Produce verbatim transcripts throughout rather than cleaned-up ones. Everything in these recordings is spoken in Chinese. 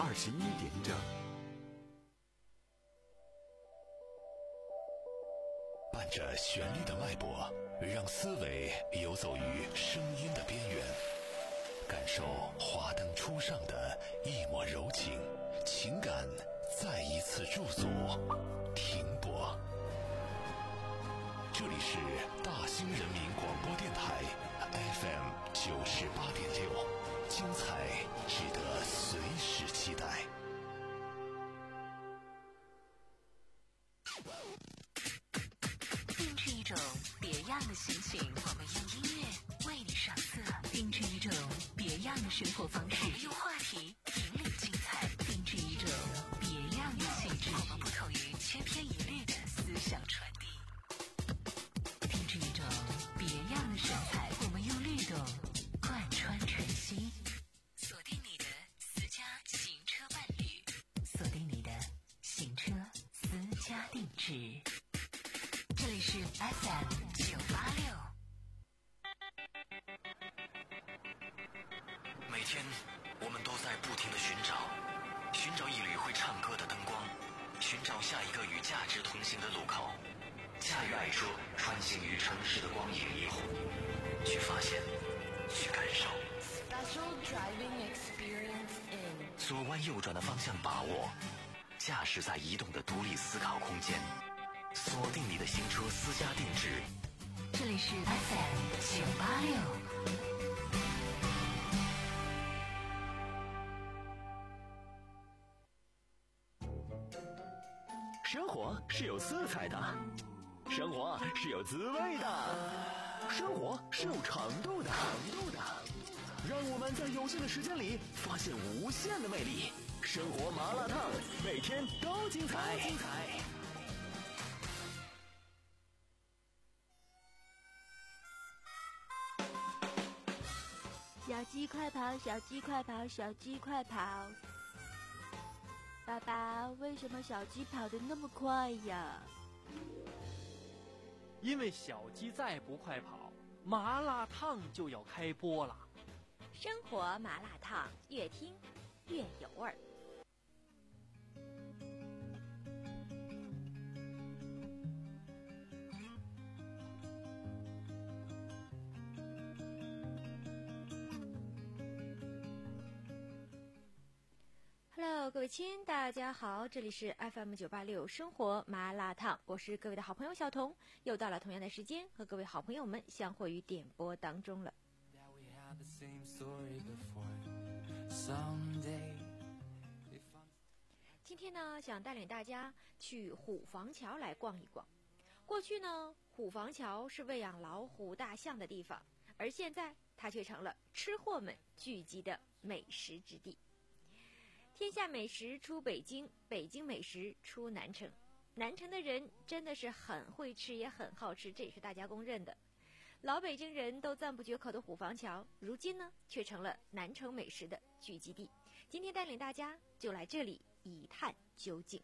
二十一点整。 伴着旋律的脉搏，让思维游走于声音的边缘，感受华灯初上的一抹柔情，情感再一次驻足停泊。这里是大兴人民广播电台 F M 九十八点六，精彩值得随时期待。 定制一种别样的心情，我们用音乐为你上色；定制一种别样的生活方式，我们用话题引领精彩；定制一种别样的气质，我们不同于千篇一律的思想传递；定制一种别样的神采，我们用律动贯穿晨曦。锁定你的私家行车伴侣，锁定你的行车私家定制。这里是 F M 九八六。 每天我们都在不停地寻找，寻找一缕会唱歌的灯光，寻找下一个与价值同行的路口。驾驭爱车，穿行于城市的光影霓虹，去发现，去感受。 Special driving experience in 左弯右转的方向把握，驾驶在移动的独立思考空间。锁定你的新车私家定制， 这里是 F M 九八六。 生活是有色彩的，生活是有滋味的，生活是有长度的。长度的，让我们在有限的时间里发现无限的魅力。生活麻辣烫，每天都精彩。精彩。 小鸡快跑，小鸡快跑，小鸡快跑！爸爸，为什么小鸡跑得那么快呀？ 因为小鸡再不快跑，麻辣烫就要开播了。 生活麻辣烫，越听越有味儿。Hello， 各位亲，大家好，这里是 F M 九八六生活麻辣烫，我是各位的好朋友小彤，又到了同样的时间，和各位好朋友们相会于点播当中了。今天呢，想带领大家去虎坊桥来逛一逛。过去呢，虎坊桥是喂养老虎、大象的地方，而现在它却成了吃货们聚集的美食之地。天下美食出北京，北京美食出南城。南城的人真的是很会吃，也很好吃，这也是大家公认的。老北京人都赞不绝口的虎坊桥，如今呢却成了南城美食的聚集地。今天带领大家就来这里一探究竟。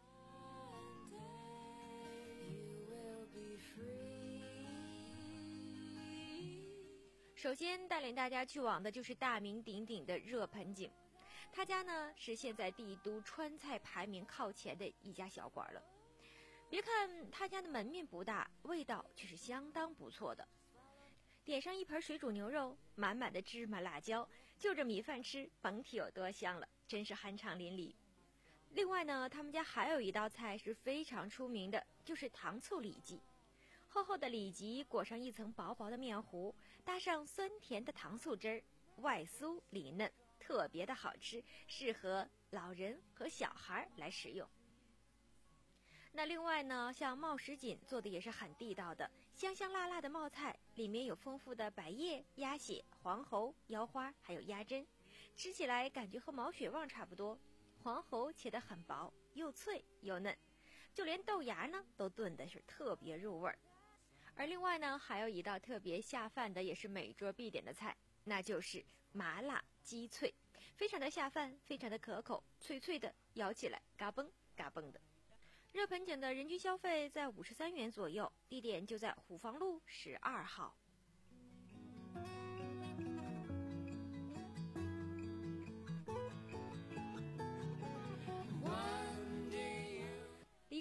首先带领大家去往的就是大名鼎鼎的热盆景。他家呢是现在帝都川菜排名靠前的一家小馆了。别看他家的门面不大，味道却是相当不错的。点上一盆水煮牛肉，满满的芝麻辣椒，就着米饭吃，甭提有多香了，真是酣畅淋漓。另外呢，他们家还有一道菜是非常出名的，就是糖醋里脊。厚厚的里脊裹上一层薄薄的面糊，搭上酸甜的糖醋汁儿，外酥里嫩，特别的好吃，适合老人和小孩来食用。那另外呢，像冒什锦做的也是很地道的，香香辣辣的冒菜，里面有丰富的百叶、鸭血、黄喉、腰花，还有鸭胗，吃起来感觉和毛血旺差不多。黄喉切得很薄，又脆又嫩，就连豆芽呢都炖的是特别入味儿。而另外呢，还有一道特别下饭的，也是每桌必点的菜，那就是麻辣鸡脆，非常的下饭，非常的可口，脆脆的，咬起来嘎嘣嘎嘣的。热盆景的人均消费在五十三元左右，地点就在虎坊路十二号。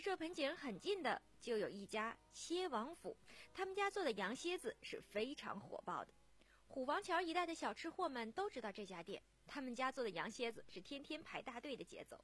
热盆景很近的就有一家蝎王府，他们家做的羊蝎子是非常火爆的。虎王桥一带的小吃货们都知道这家店，他们家做的羊蝎子是天天排大队的节奏。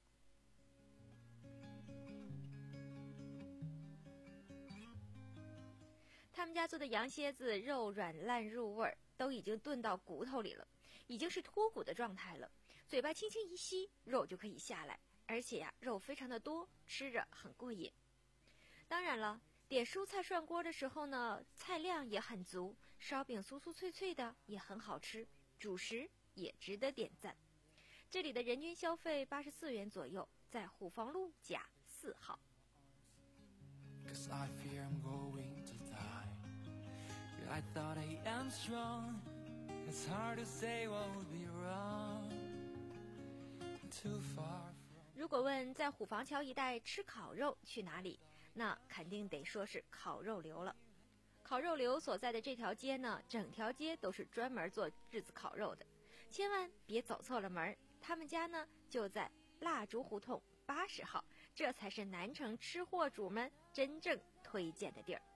他们家做的羊蝎子肉软烂入味儿，都已经炖到骨头里了，已经是脱骨的状态了，嘴巴轻轻一吸，肉就可以下来，而且呀、啊，肉非常的多，吃着很过瘾。当然了，点蔬菜涮锅的时候呢，菜量也很足，烧饼酥酥脆脆的也很好吃，主食也值得点赞。这里的人均消费八十四元左右，在虎坊路甲四号。 Cause I fear I'm going to die. I thought I am strong. It's hard to say what would be wrong. Too far from... 如果问在虎坊桥一带吃烤肉去哪里，那肯定得说是烤肉流了。烤肉流所在的这条街呢，整条街都是专门做日子烤肉的，千万别走错了门。他们家呢就在蜡烛胡同八十号，这才是南城吃货主们真正推荐的地儿。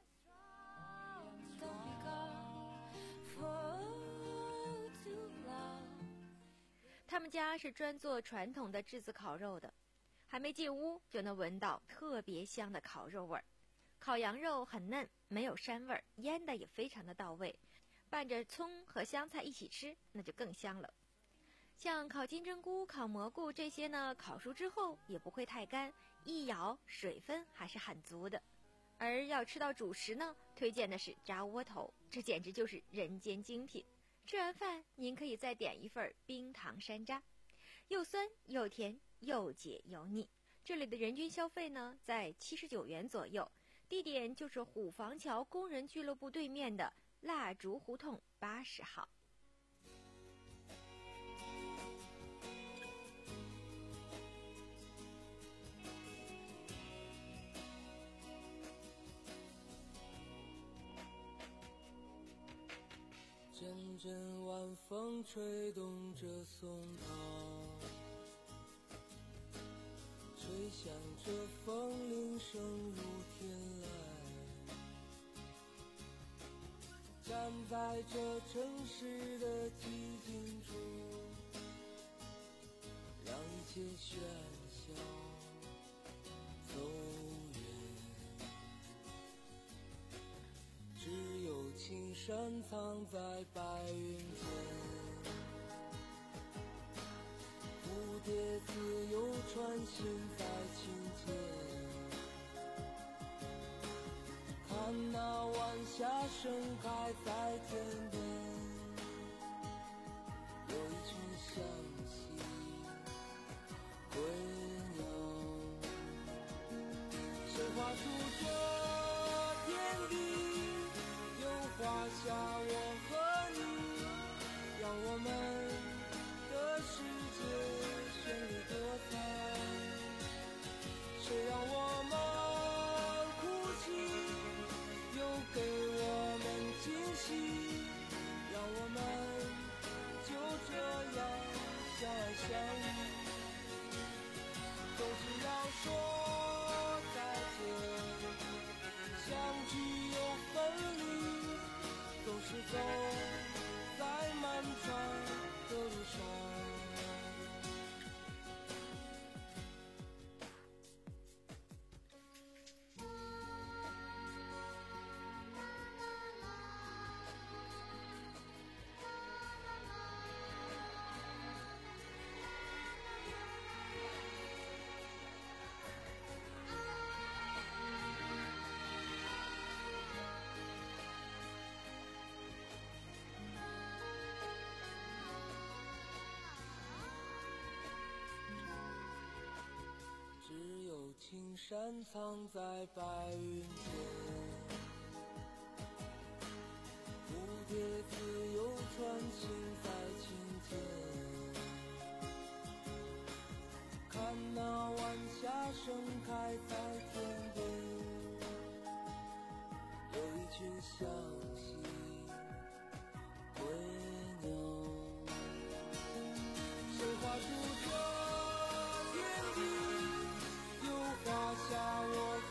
他们家是专做传统的炙子烤肉的，还没进屋就能闻到特别香的烤肉味儿。烤羊肉很嫩，没有膻味儿，腌的也非常的到位，拌着葱和香菜一起吃，那就更香了。像烤金针菇、烤蘑菇这些呢，烤熟之后也不会太干，一咬水分还是很足的。而要吃到主食呢，推荐的是炸窝头，这简直就是人间精品。吃完饭您可以再点一份冰糖山楂，又酸又甜又解又腻。这里的人均消费呢在七十九元左右，地点就是虎坊桥工人俱乐部对面的蜡烛胡同八十号。 阵阵晚风吹动着松涛，吹响着风铃声如天籁，站在这城市的寂静处，让一切喧嚣走远，只有青山藏在白云间，蝴蝶自由穿行在琴间，看那晚霞盛开在天边，有一群向西归鸟，谁画出这天地，画下我和你，让我们的世界绚丽多彩。谁让我们哭泣，又给我们惊喜，让我们就这样相爱相依。总是要说再见，相聚又分离，总是走在漫长的路上。只有青山藏在白云间，蝴蝶自由穿行在琴间，看那晚霞盛开在天边，有一群向西归鸟，谁画出这天地，画下我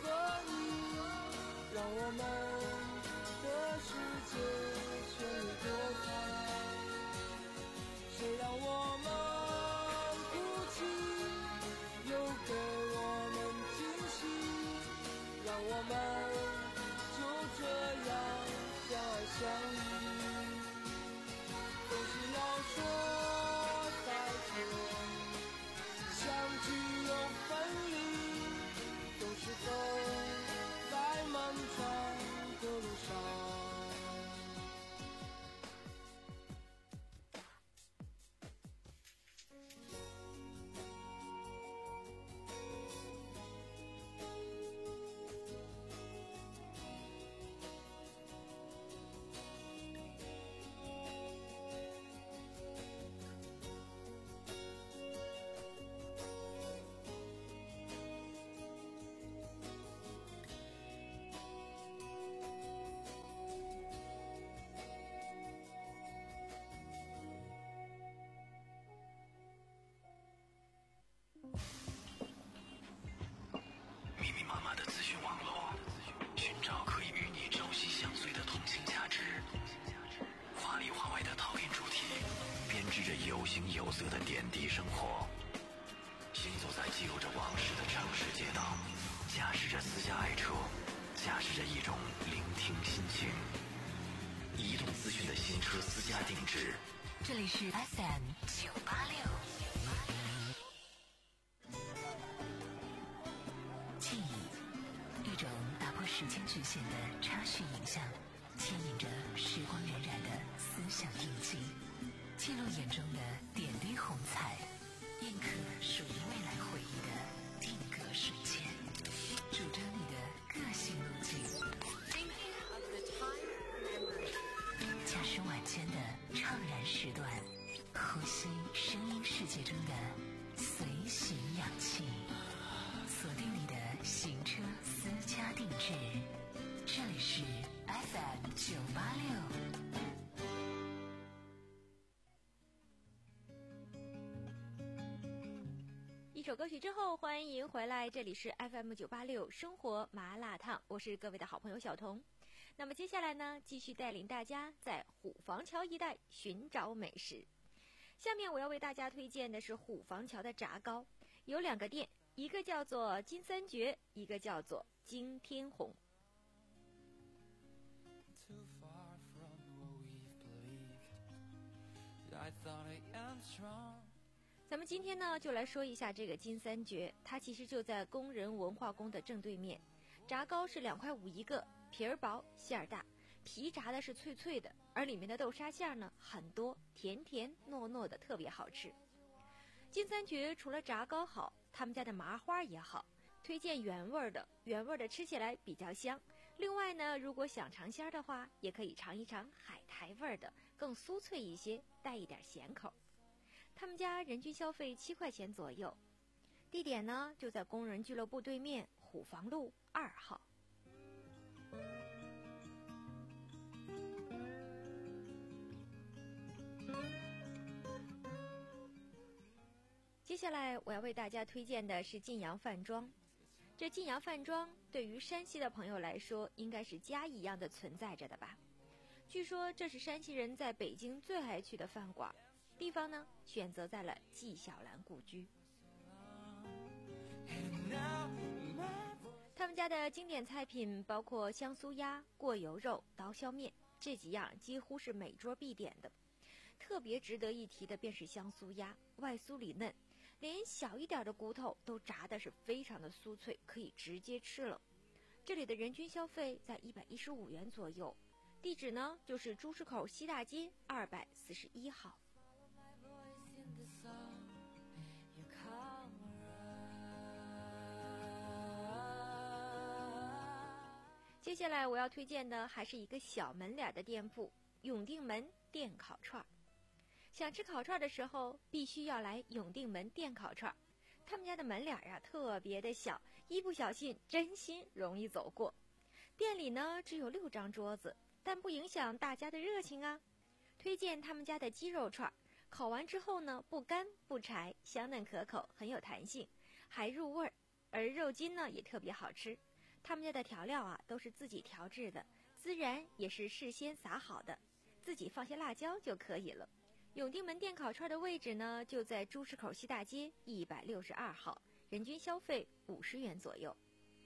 色的点滴生活。行走在记录着往事的城市街道，驾驶着私家爱车，驾驶着一种聆听心情。移动资讯的新车私家定制， 这里是 F M 九八六。记忆，一种打破时间局限的插叙影像，牵引着时光荏苒的思想印记，记录眼中的点滴红彩，印刻属于未来回忆的定格瞬间，主张你的个性路径。驾驶晚间的怅然时段，呼吸声音世界中的随行氧气，锁定你的行车私家定制，这里是 F M 九八六。一首歌曲之后，欢迎回来，这里是 F M 九八六生活麻辣烫，我是各位的好朋友小彤。那么接下来呢，继续带领大家在虎坊桥一带寻找美食。下面我要为大家推荐的是虎坊桥的炸糕，有两个店，一个叫做金三绝，一个叫做金天红。咱们今天呢，就来说一下这个金三绝，它其实就在工人文化宫的正对面。炸糕是两块五一个，皮儿薄馅儿大，皮炸的是脆脆的，而里面的豆沙馅呢很多，甜甜糯糯的，特别好吃。金三绝除了炸糕好，他们家的麻花也好，推荐原味的，原味的吃起来比较香。另外呢，如果想尝鲜的话，也可以尝一尝海苔味的，更酥脆一些，带一点咸口。他们家人均消费七块钱左右，地点呢就在工人俱乐部对面虎坊路二号。接下来我要为大家推荐的是晋阳饭庄。这晋阳饭庄对于山西的朋友来说，应该是家一样的存在着的吧。据说这是山西人在北京最爱去的饭馆，地方呢选择在了纪晓岚故居。他们家的经典菜品包括香酥鸭、过油肉、刀削面，这几样几乎是每桌必点的。特别值得一提的便是香酥鸭，外酥里嫩，连小一点的骨头都炸的是非常的酥脆，可以直接吃了。这里的人均消费在一百一十五元左右，地址呢就是朱市口西大街二百四十一号。接下来我要推荐的还是一个小门脸的店铺，永定门店烤串。想吃烤串的时候，必须要来永定门店烤串。他们家的门脸啊特别的小，一不小心真心容易走过。店里呢只有六张桌子，但不影响大家的热情啊。推荐他们家的鸡肉串，烤完之后呢不干不柴，香嫩可口，很有弹性，还入味儿，而肉筋呢也特别好吃。他们家的调料啊都是自己调制的，孜然也是事先撒好的，自己放些辣椒就可以了。永定门店烤串的位置呢就在朱市口西大街一百六十二号，人均消费五十元左右。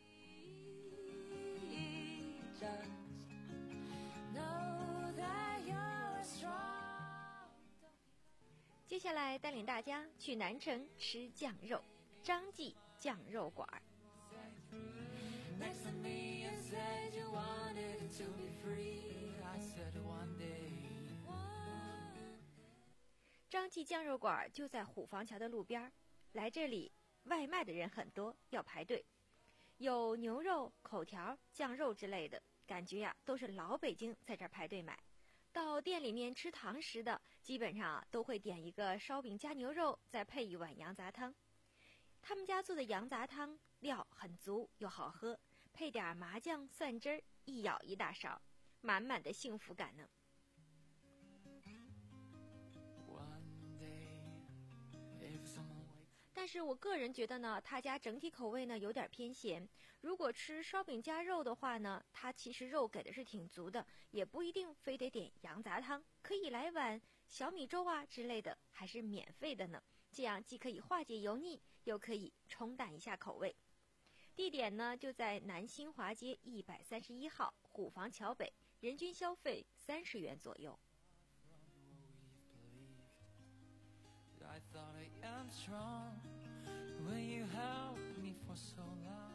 接下来带领大家去南城吃酱肉，张记酱肉馆。张记酱肉馆就在虎坊桥的路边，来这里外卖的人很多，要排队，有牛肉、口条、酱肉之类的，感觉呀都是老北京在这儿排队买。到店里面吃堂食的，基本上啊都会点一个烧饼加牛肉，再配一碗羊杂汤。他们家做的羊杂汤料很足又好喝，配点麻酱蒜汁儿，一舀一大勺，满满的幸福感呢。但是我个人觉得呢，他家整体口味呢有点偏咸。如果吃烧饼加肉的话呢，他其实肉给的是挺足的，也不一定非得点羊杂汤，可以来碗小米粥啊之类的还是免费的呢，这样既可以化解油腻，又可以冲淡一下口味。地点呢就在南新华街一百三十一号虎坊桥北，人均消费三十元左右。 I thought I am strong when you held me for so long.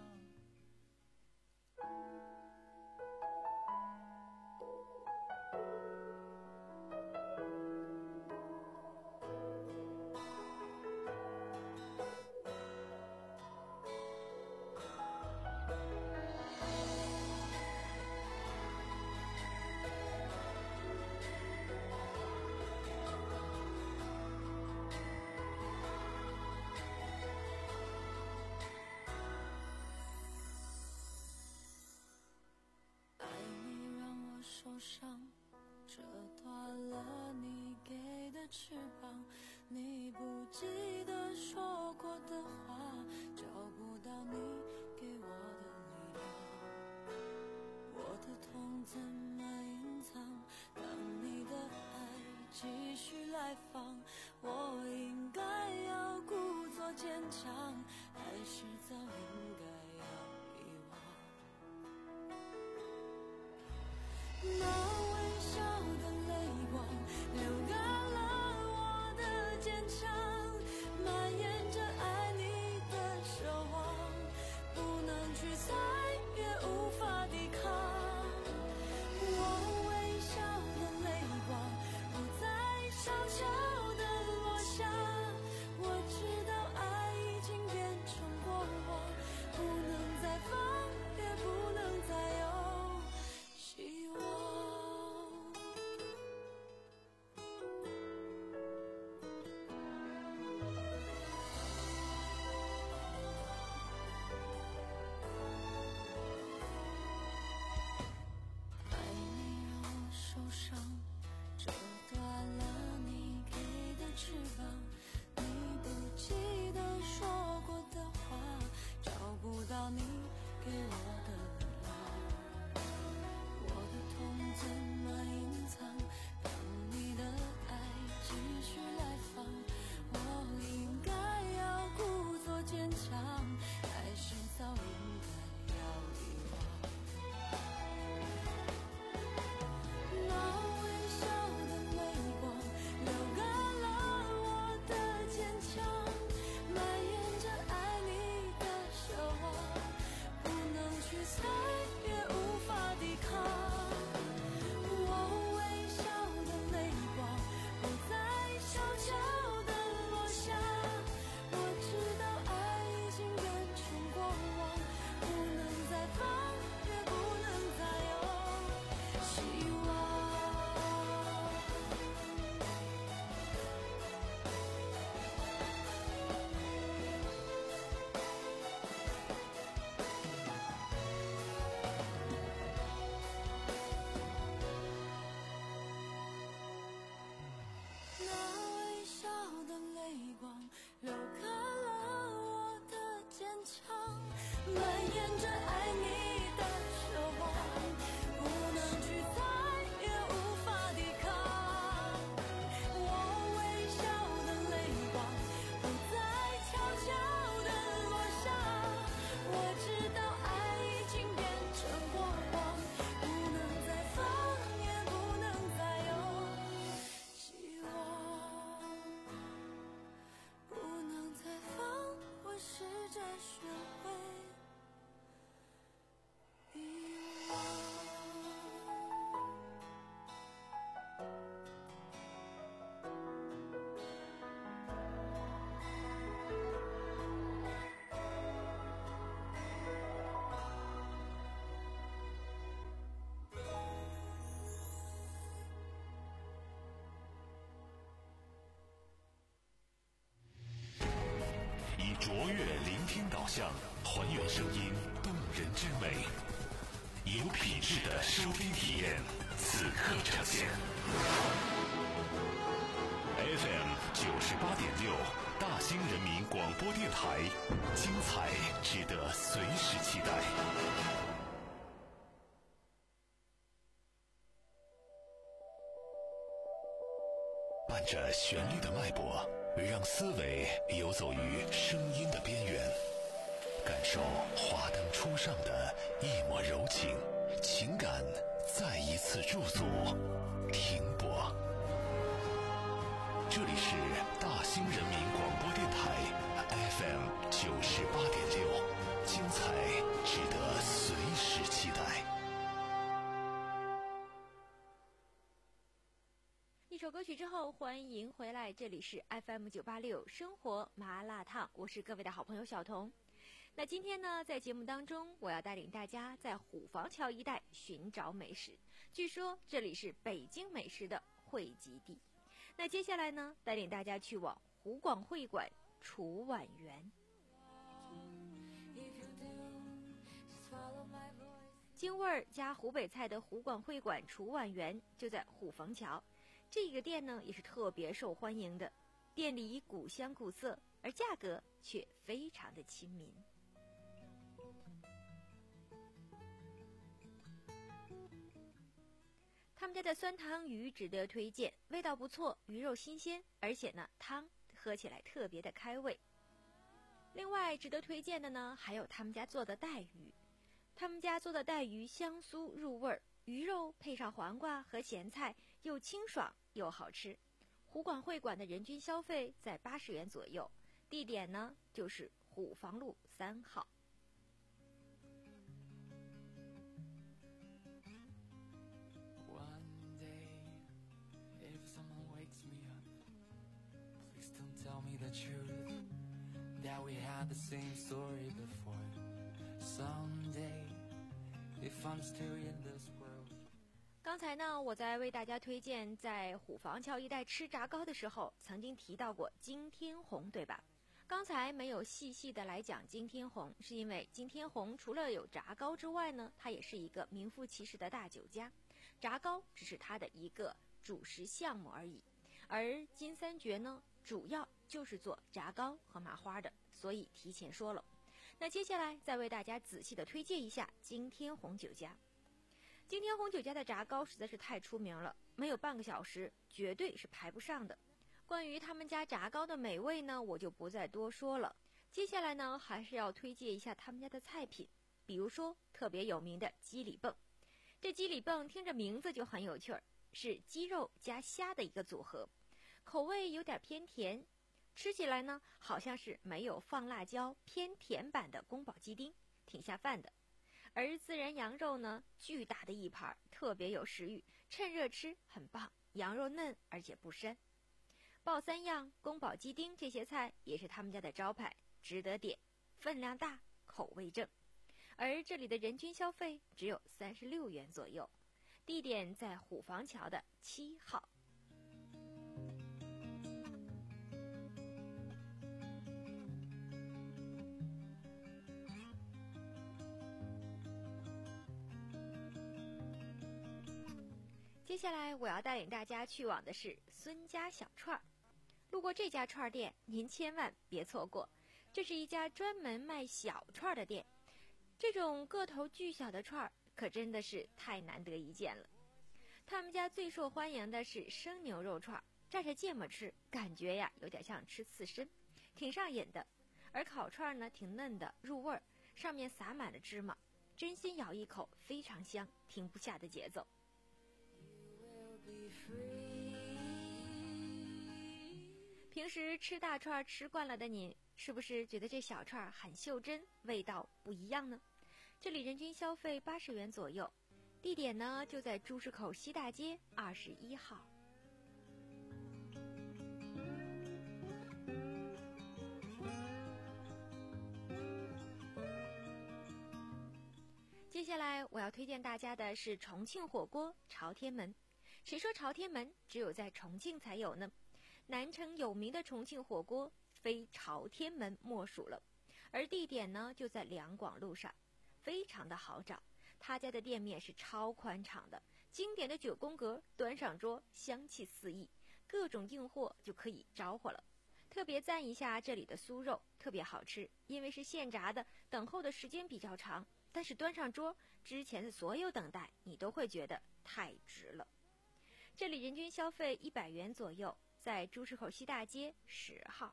卓越聆听导向，还原声音动人之美，有品质的收听体验，此刻呈现。F M 九十八点六，大兴人民广播电台，精彩值得随时期待。 按着旋律的脉搏，让思维游走于声音的边缘，感受华灯初上的一抹柔情，情感再一次驻足停泊。这里是大兴人民广播电台 F M 九十八点六，精彩值得随时期待。 一首歌曲之后，欢迎回来，这里是 F M 九八六生活麻辣烫，我是各位的好朋友小彤。那今天呢，在节目当中，我要带领大家在虎坊桥一带寻找美食。据说这里是北京美食的汇集地。那接下来呢，带领大家去往湖广会馆楚婉园。京味儿加湖北菜的湖广会馆楚婉园就在虎坊桥。这个店呢也是特别受欢迎的，店里古香古色，而价格却非常的亲民。他们家的酸汤鱼值得推荐，味道不错，鱼肉新鲜，而且呢汤喝起来特别的开胃。另外值得推荐的呢还有他们家做的带鱼，他们家做的带鱼香酥入味儿，鱼肉配上黄瓜和咸菜，又清爽又好吃。湖广会馆的人均消费在八十元左右，地点呢就是虎坊路三号。 Tell me the truth that we had the same story before. Someday, if I'm still in this world. 刚才呢，我在为大家推荐在虎坊桥一带吃炸糕的时候，曾经提到过金天红，对吧？刚才没有细细的来讲金天红，是因为金天红除了有炸糕之外呢，它也是一个名副其实的大酒家，炸糕只是它的一个主食项目而已。而金三绝呢，主要就是做炸糕和麻花的，所以提前说了。那接下来再为大家仔细的推荐一下金天红酒家。金天红酒家的炸糕实在是太出名了，没有半个小时绝对是排不上的。关于他们家炸糕的美味呢，我就不再多说了。接下来呢，还是要推荐一下他们家的菜品，比如说特别有名的鸡里蹦。这鸡里蹦听着名字就很有趣儿，是鸡肉加虾的一个组合，口味有点偏甜，吃起来呢好像是没有放辣椒偏甜版的宫保鸡丁，挺下饭的。而孜然羊肉呢，巨大的一盘，特别有食欲，趁热吃很棒，羊肉嫩而且不膻。爆三样、宫保鸡丁这些菜也是他们家的招牌，值得点，分量大，口味正。而这里的人均消费只有三十六元左右，地点在虎坊桥的七号。接下来我要带领大家去往的是孙家小串儿。路过这家串店，您千万别错过，这是一家专门卖小串的店。这种个头巨小的串儿可真的是太难得一见了。他们家最受欢迎的是生牛肉串，蘸着芥末吃，感觉呀有点像吃刺身，挺上瘾的。而烤串呢挺嫩的，入味儿，上面撒满了芝麻，真心咬一口非常香，停不下的节奏。平时吃大串吃惯了的您，是不是觉得这小串很袖珍，味道不一样呢？这里人均消费八十元左右，地点呢就在朱市口西大街二十一号。接下来我要推荐大家的是重庆火锅朝天门。谁说朝天门只有在重庆才有呢？南城有名的重庆火锅非朝天门莫属了，而地点呢就在两广路上，非常的好找。他家的店面是超宽敞的，经典的九宫格，端上桌香气四溢，各种硬货就可以招呼了。特别赞一下这里的酥肉，特别好吃，因为是现炸的，等候的时间比较长，但是端上桌之前的所有等待你都会觉得太值了。这里人均消费一百元左右， 在朱市口西大街十号。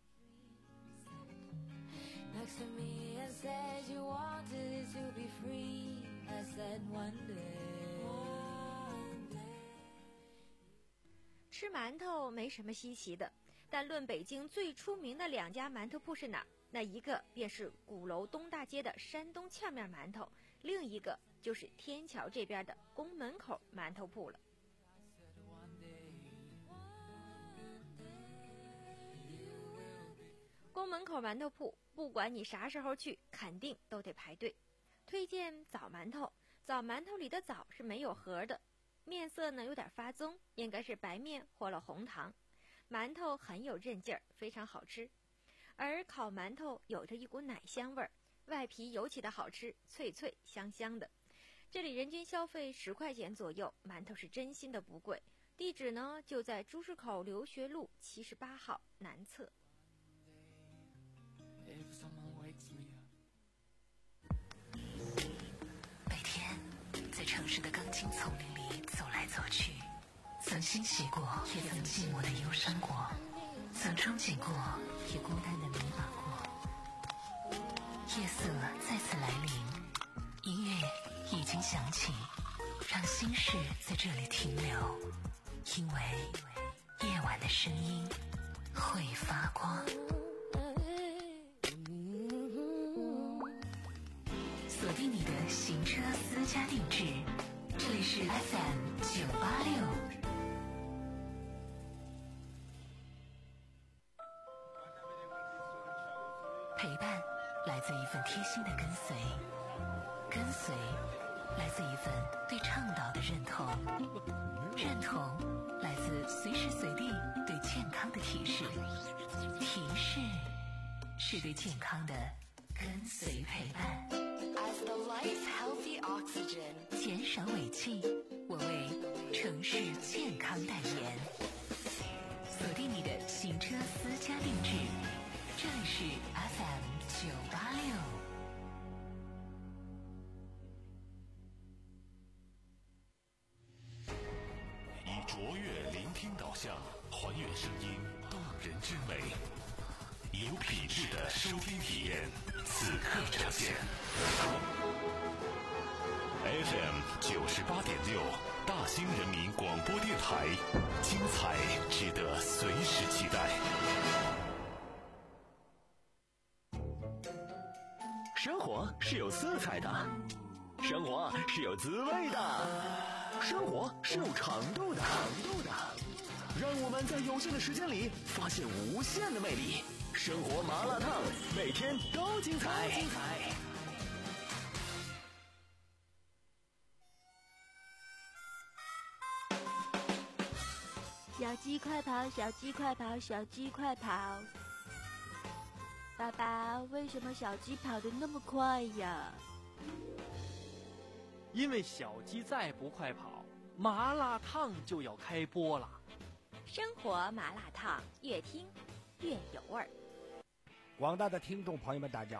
Next to me and said you wanted to be free. I said one day, one day. 吃馒头没什么稀奇的，但论北京最出名的两家馒头铺是哪？那一个便是鼓楼东大街的山东呛面馒头，另一个就是天桥这边的宫门口馒头铺了。宫门口馒头铺，不管你啥时候去，肯定都得排队。推荐枣馒头，枣馒头里的枣是没有核的，面色呢有点发棕，应该是白面或了红糖。馒头很有韧劲儿，非常好吃。而烤馒头有着一股奶香味儿，外皮尤其的好吃，脆脆香香的。这里人均消费十块钱左右，馒头是真心的不贵。地址呢就在朱市口留学路七十八号南侧。 每天在城市的钢筋丛林里走来走去，曾欣喜过，也曾寂寞的忧伤过，曾憧憬过，也孤单的迷茫过。夜色再次来临，音乐已经响起，让心事在这里停留，因为夜晚的声音会发光。锁定你的行车私家定制，这里是 F M 九八六。陪伴来自一份贴心的跟随，跟随来自一份对倡导的认同，认同来自随时随地对健康的提示，提示是对健康的跟随陪伴。 As the life's healthy oxygen， 减少尾气，我为城市健康代言。锁定你的行车私家定制，这里是 F M 九八六。 以卓越聆听导向，还原声音动人之美，有品质的收听体验，此刻呈现。F M 九十八点六，大兴人民广播电台，精彩值得随时期待。 生活是有色彩的，生活是有滋味的，生活是有长度的，长度的。让我们在有限的时间里发现无限的魅力。生活麻辣烫，每天都精彩。精彩。 小鸡快跑，小鸡快跑，小鸡快跑！爸爸，为什么小鸡跑得那么快呀？ 因为小鸡再不快跑，麻辣烫就要开播了。 生活麻辣烫，越听越有味儿。 广大的听众朋友们，大家好。